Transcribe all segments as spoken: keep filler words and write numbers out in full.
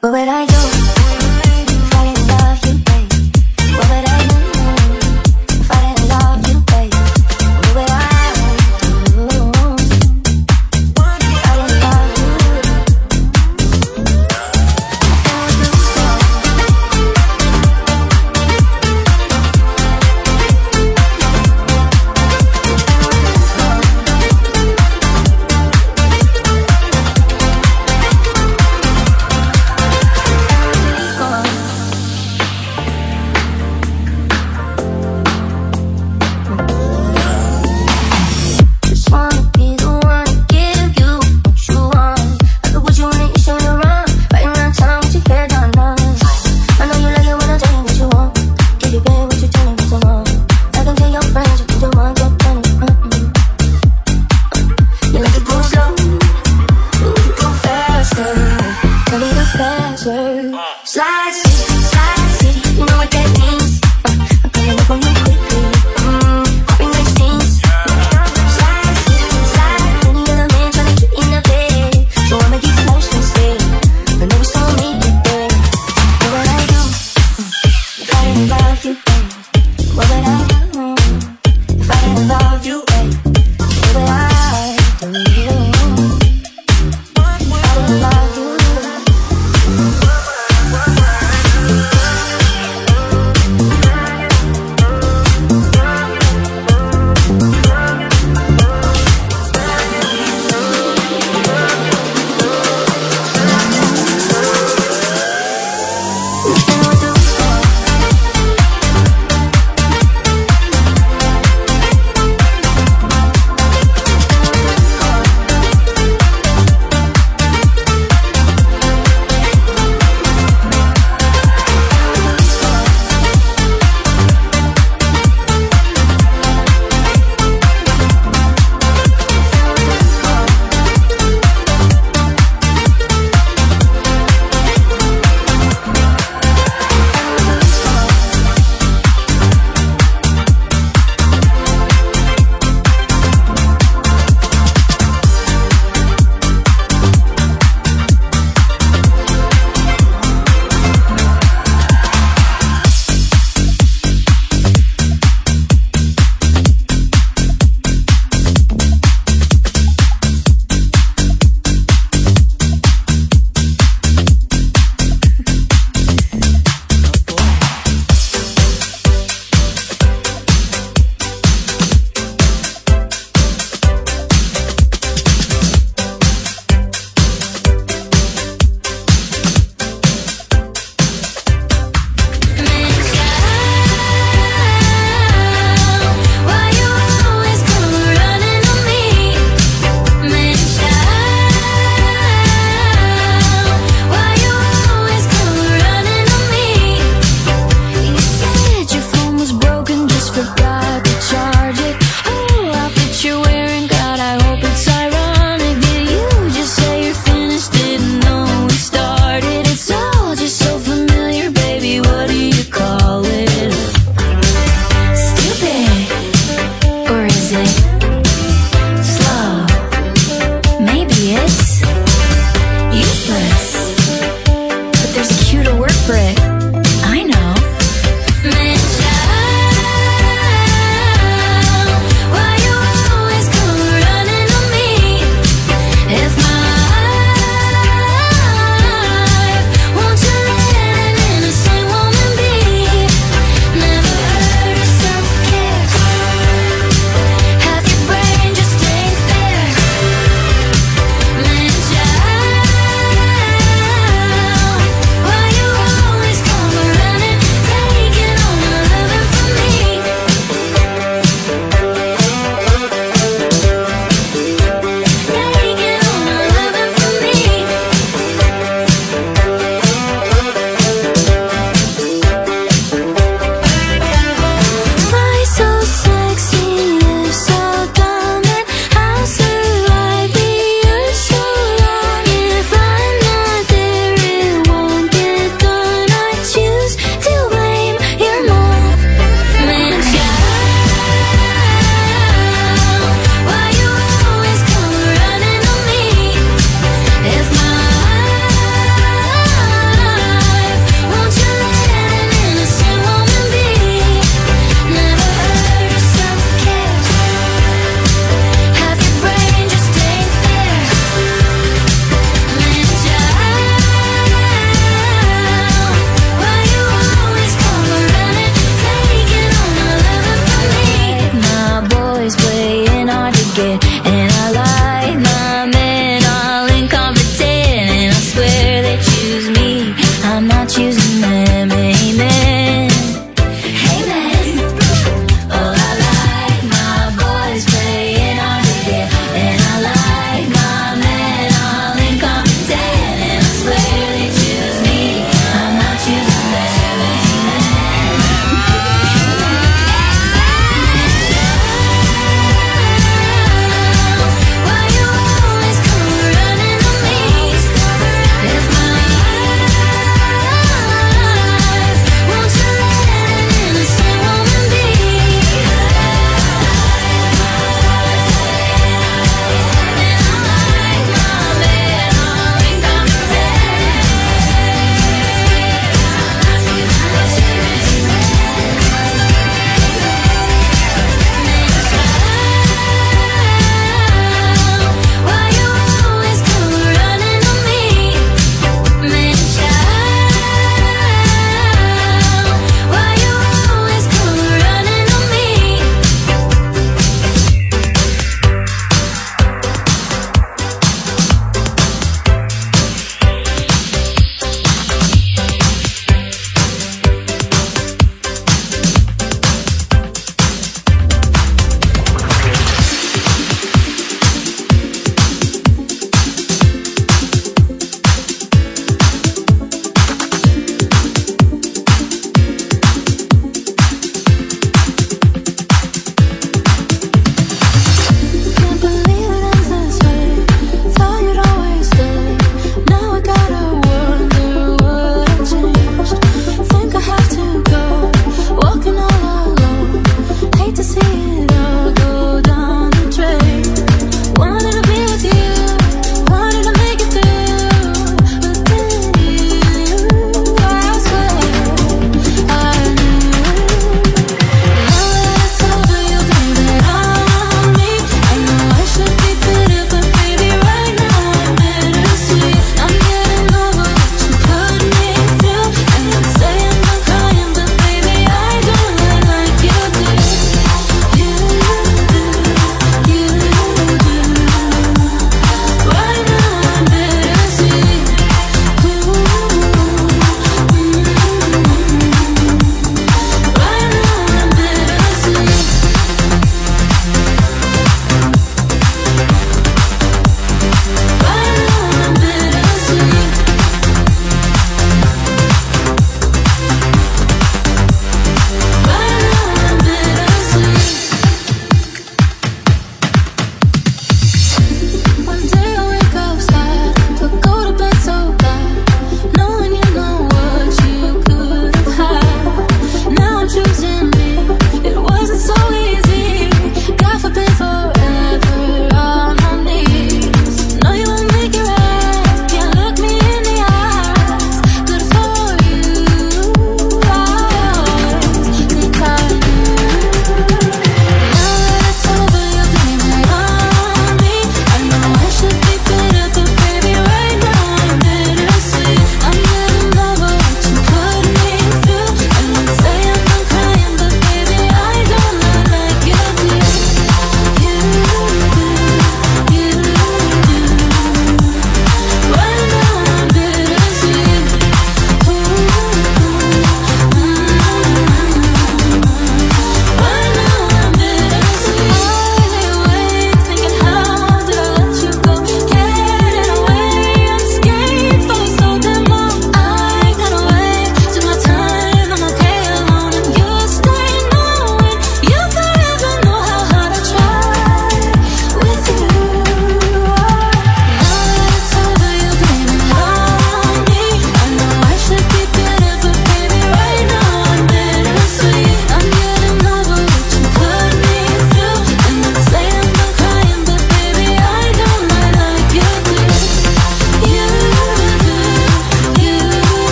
What would I do if I didn't love you, babe? What would I do if I didn't love you, babe? What would I do if I didn't love you? Slide city, slide city, you know what that means. uh, I'm coming up on you quickly, mm, popping like steams. Slide city, slide, any other man tryna get in the bed, so I'ma get close instead. I know it's gonna make it bad. What would I do mm, if I didn't love you, babe? What would I do mm, if I didn't love you, babe? What would I do if I didn't love you?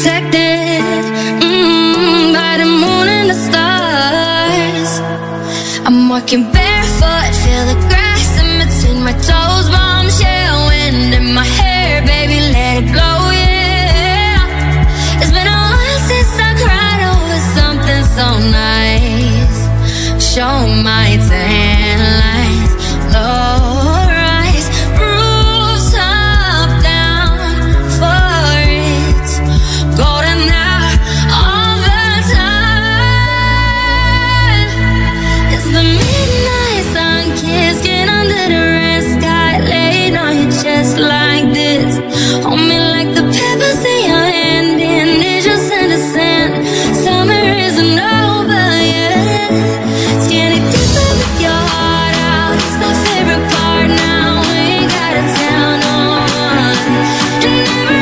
protected mm, by the moon and the stars. I'm walking barefoot, feel the grass in between my toes. Bombshell wind in my hair, baby, let it blow, yeah. It's been a while since I cried over something so nice. Show my tan lines, low rise, roofs up, down for it. Golden hour all the time. It's the midnight sun kiss, get under the red sky, laying on your chest like this. Hold me like the peppers in your hand, and it's just in the sand. Summer isn't over yet. It's getting deeper with your heart out. It's my favorite part now. We ain't got a town on. And never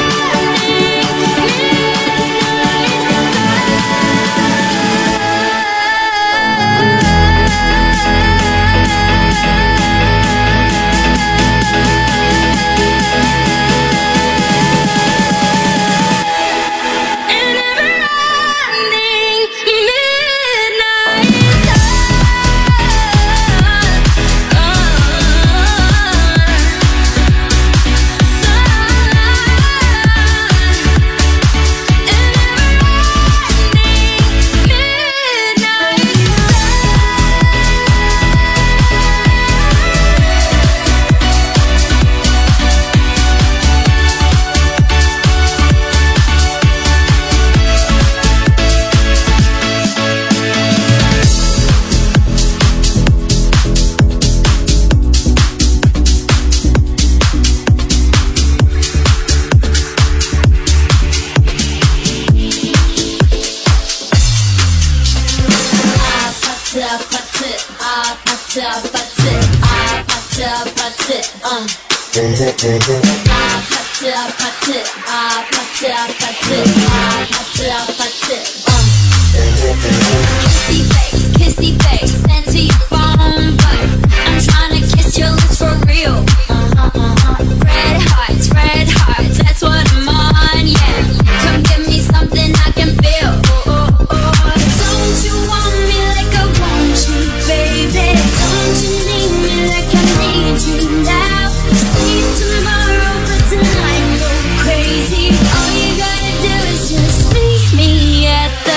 kissy face, kissy face, sent to your phone, but I'm trying to kiss your lips for real. Uh-huh, uh-huh. Red hearts, red hearts, that's what I'm on, yeah. Come give me something I can feel. Oh, oh, oh. Don't you want me like I want you, baby? Don't you need me like I need you now? Sleep tomorrow, but tonight go crazy. All you gotta do is just meet me at the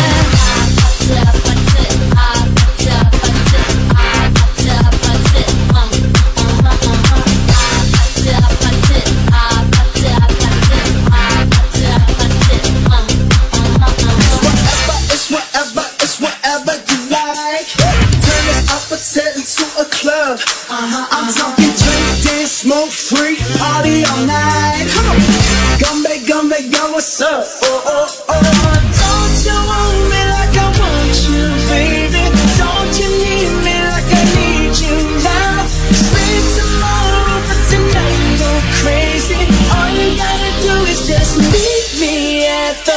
I'm talking drink, dance, smoke, free, party all night. Come on, Gumbe, Gumbe, yo, what's up? Oh, oh, oh. Don't you want me like I want you, baby? Don't you need me like I need you now? Sleep tomorrow, but tonight go crazy. All you gotta do is just meet me at the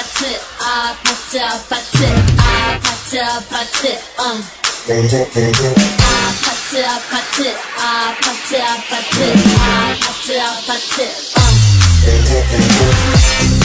아파트 아파트 아파트 아파트 아파트 응 아파트 아파트 아파트 아파트 아파트 아파트 응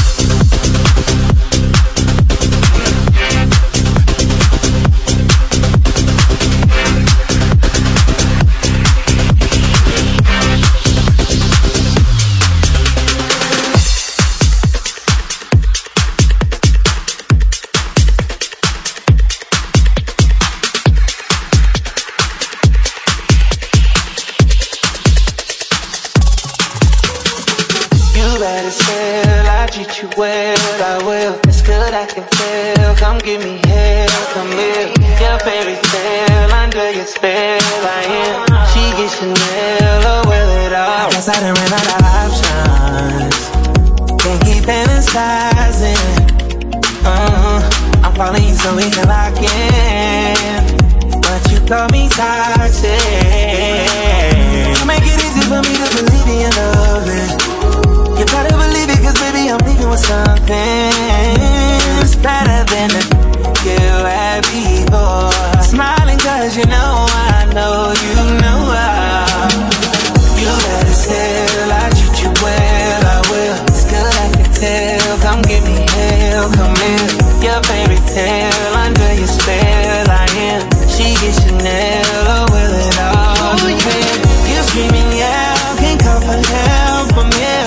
well, I will. It's good, I can tell. Come give me hell, come here. Your fairy tale, under your spell, I am. She gets Chanel, oh, well, it all. I guess I done ran out of options. Can't keep fantasizing. Uh, I'm calling you so we can lock in, but you call me toxic. You make it easy for me to believe in your loving. You better believe it, cause baby I'm leaving with something it's better than the you had before. Smiling cause you know I know you know I. You let it still, I treat you well, I will. It's good, I can tell, come give me hell, come here. Your fairy tale, under your spell I am. She gets Chanel, oh will it all depend. You screaming yeah, can't call for help from here.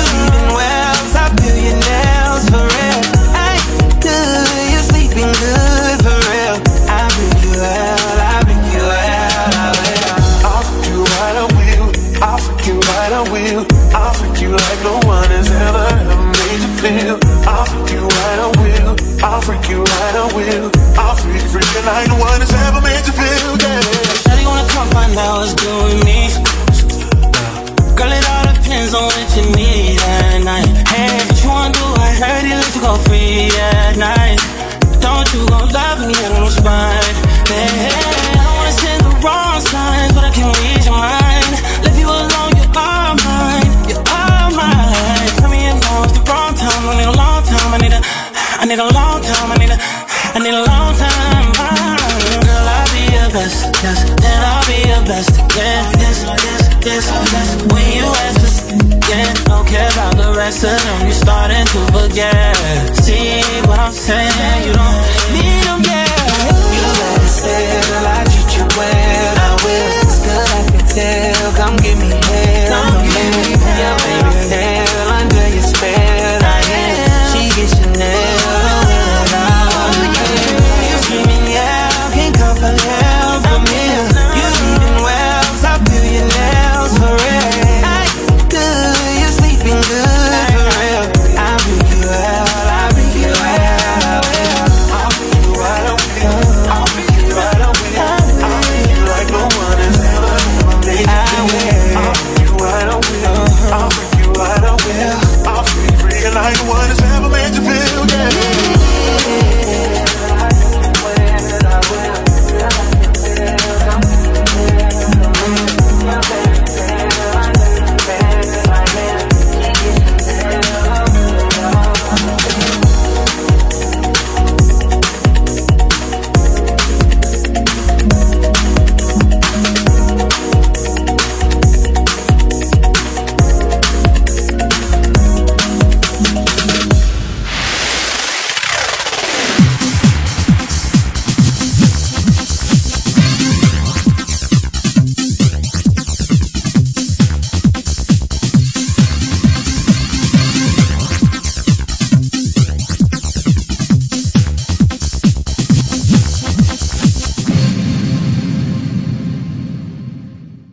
I'll freak you like no one has ever, ever made you feel. I'll freak you right, I will. I'll freak you right, I will. I'll freak, freak you like no one has ever made you feel, yeah. Shawty wanna come find out what's good with me. Girl, it all depends on what you need at night. Hey, what you wanna do? I heard you let you go free at night. Don't you gon' love me, I don't respond. Hey, I don't wanna send the wrong signs, but I can read your mind. Leave you alone, you are mine. You are mine. Tell me now, it's the wrong time. I need a long time. I need a, I need a long time. I need a, I need a long time. Girl, I'll be your best, yes. Then I'll be your best again. Yes, yes, yes, yes. When you ask us again, don't care about the rest of them. You're starting to forget. See what I'm saying? You don't